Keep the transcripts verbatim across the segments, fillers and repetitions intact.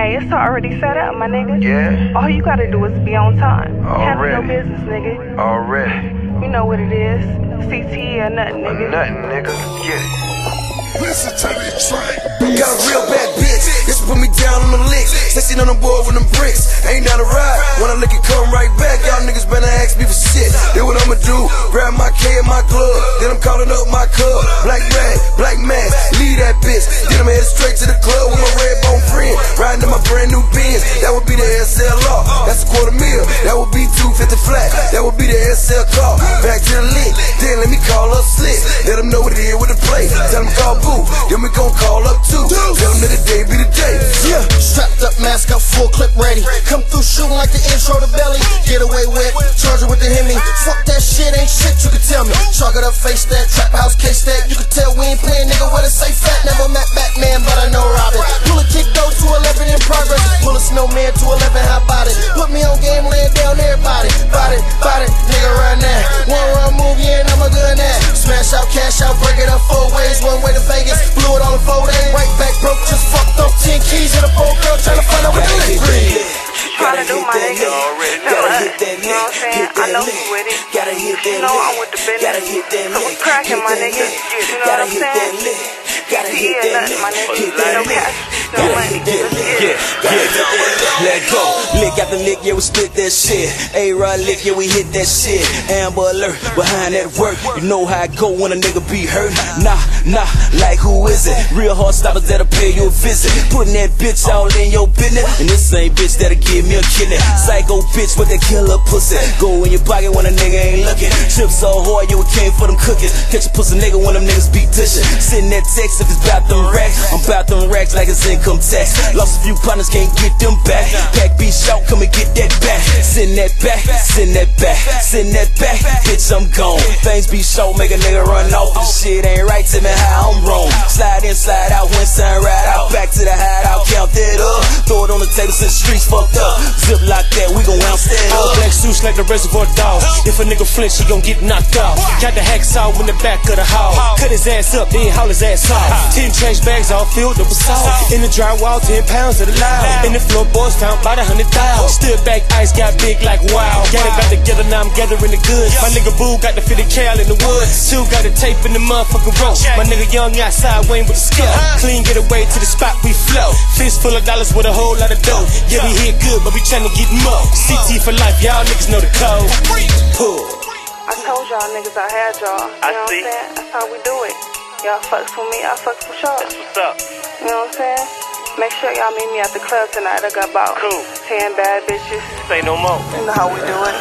Hey, it's already set up, my nigga. Yeah. All you gotta do is be on time. Handle your Already. business, nigga. Already. You know what it is. C T E or nothing, nigga. Nothing, nigga. Get it. Listen to this track. Got a real bad bitch, this put me down on the licks. Sexy on the board with them bricks. Ain't down to ride, when I lick it come right back. Y'all niggas better ask me for shit. Then what I'ma do, grab my K and my glove. Then I'm calling up my cub. Black rag, black mask, leave that bitch. Then I'm headed straight to the club with my red bone friend. Riding in my brand new Benz, that would be the S L R. That's a quarter mil, that would be two fifty flat. That would be the S L car. Back to the lick, then let me call up Slick. Let them know what it is with the play. Tell them call boo, then we gon' call up too. Tell them that the day be the day. Yeah, strapped up, mask up, full clip ready. Come through shooting like the intro to Belly. Get away with, charge it with the Hemi. Fuck that shit, ain't shit you can tell me. Chalk it up, face that, trap house case that. You can tell we ain't playing, nigga, what it say fat. Never met Batman, but I know Robin. Pull a kick though to eleven in progress. Pull a snowman to eleven, how about it? Put me on game, laying down everybody. Bout it, bout it, nigga, run that. One run move, yeah, and I'm a good at. Smash out, cash out, break it up four ways. One way to Vegas, blew it all in four days. Right back broke, just fucked up ten keys in a old girl trying to find out what they free. Trying to do my nigga. Gotta hit that You know what I'm saying? I know you with it. Gotta hit that You know I'm with the business. Gotta hit that So we cracking, my nigga. You know what I'm saying? Gotta hit that lick. My nigga. Hit No that lick. cash, no money. Let's get it. Yeah, yeah, let go. Lick after lick, yeah, we split that shit. A-Rod lick, yeah, we hit that shit. Amber alert, behind that work. You know how it go when a nigga be hurt. Nah, nah, like who is it? Real hard stoppers that'll pay you a visit. Putting that bitch all in your business. And this same bitch that'll give me a kidney. Psycho bitch with that killer pussy. Go in your pocket when a nigga ain't looking. Chips so hard, you came for them cookies. Catch a pussy nigga when them niggas be dishing. Sitting that text if it's bout them racks. I'm bout them racks like it's income tax. Lost a few partners, can't get them back. Pack be short, come and get that back. Send that back, send that back, send that back. Bitch, I'm gone. Things be short, make a nigga run off. This shit ain't right, tell me how I'm wrong. Slide in, slide out, when sun ride out. Back to the hideout, count that up. Throw it on the table since the streets fucked up. Zip like that, we gon' bounce that All up. black suits like the Reservoir Dogs. If a nigga flinch, he gon' get knocked off. Got the hacksaw in the back of the hall. Cut his ass up, then haul his ass off. Ten trash bags all filled up with salt. In the drywall, ten pounds of the loud. In the floorboards, found about a hundred thousand. Stood back, ice got big like wow. Got it back together, now I'm gathering the goods. My nigga Boo got the fitted cal in the woods. Two got the tape in the motherfucking rope. My nigga Young outside, Wayne with the skill. Clean, get away to the spot we flow. Fist full of dollars with a whole lot of dough. Yeah, we hit good, but we tryna get more. C T for life, y'all niggas know the code. Pull. I told y'all niggas I had y'all. You know what I'm saying? That's how we do it. Y'all fucks with me, I fucks with y'all. That's what's up. You know what I'm saying? Make sure y'all meet me at the club tonight. I got about Cool. ten bad bitches. Say no more. You know how we do it.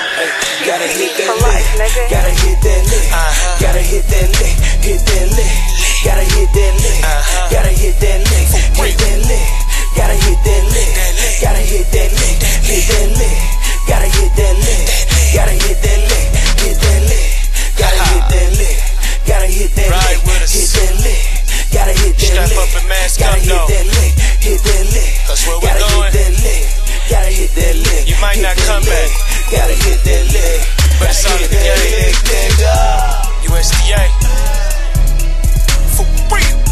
Gotta hit that For life, lick. nigga. Gotta hit that lick. Gotta hit that lick. Hit that lick. Gotta hit that lick. Gotta hit that lick. Hit that lick. Gotta hit that lick. Gotta hit that lick. Hit that lick. Gotta hit that lick. Gotta hit that lick. Hit that lick. Gotta hit that lick. Gotta hit that lick. Hit that lick. Gotta hit that lick. Step up and mask Gotta up, hit though. that lick. Hit that lick. That's where we Gotta going. hit that lick. Gotta hit that lick. You might Hit not that come lick. back. Gotta hit that lick. But it's Gotta all hit the that game. lick, nigga. U S D A. For real.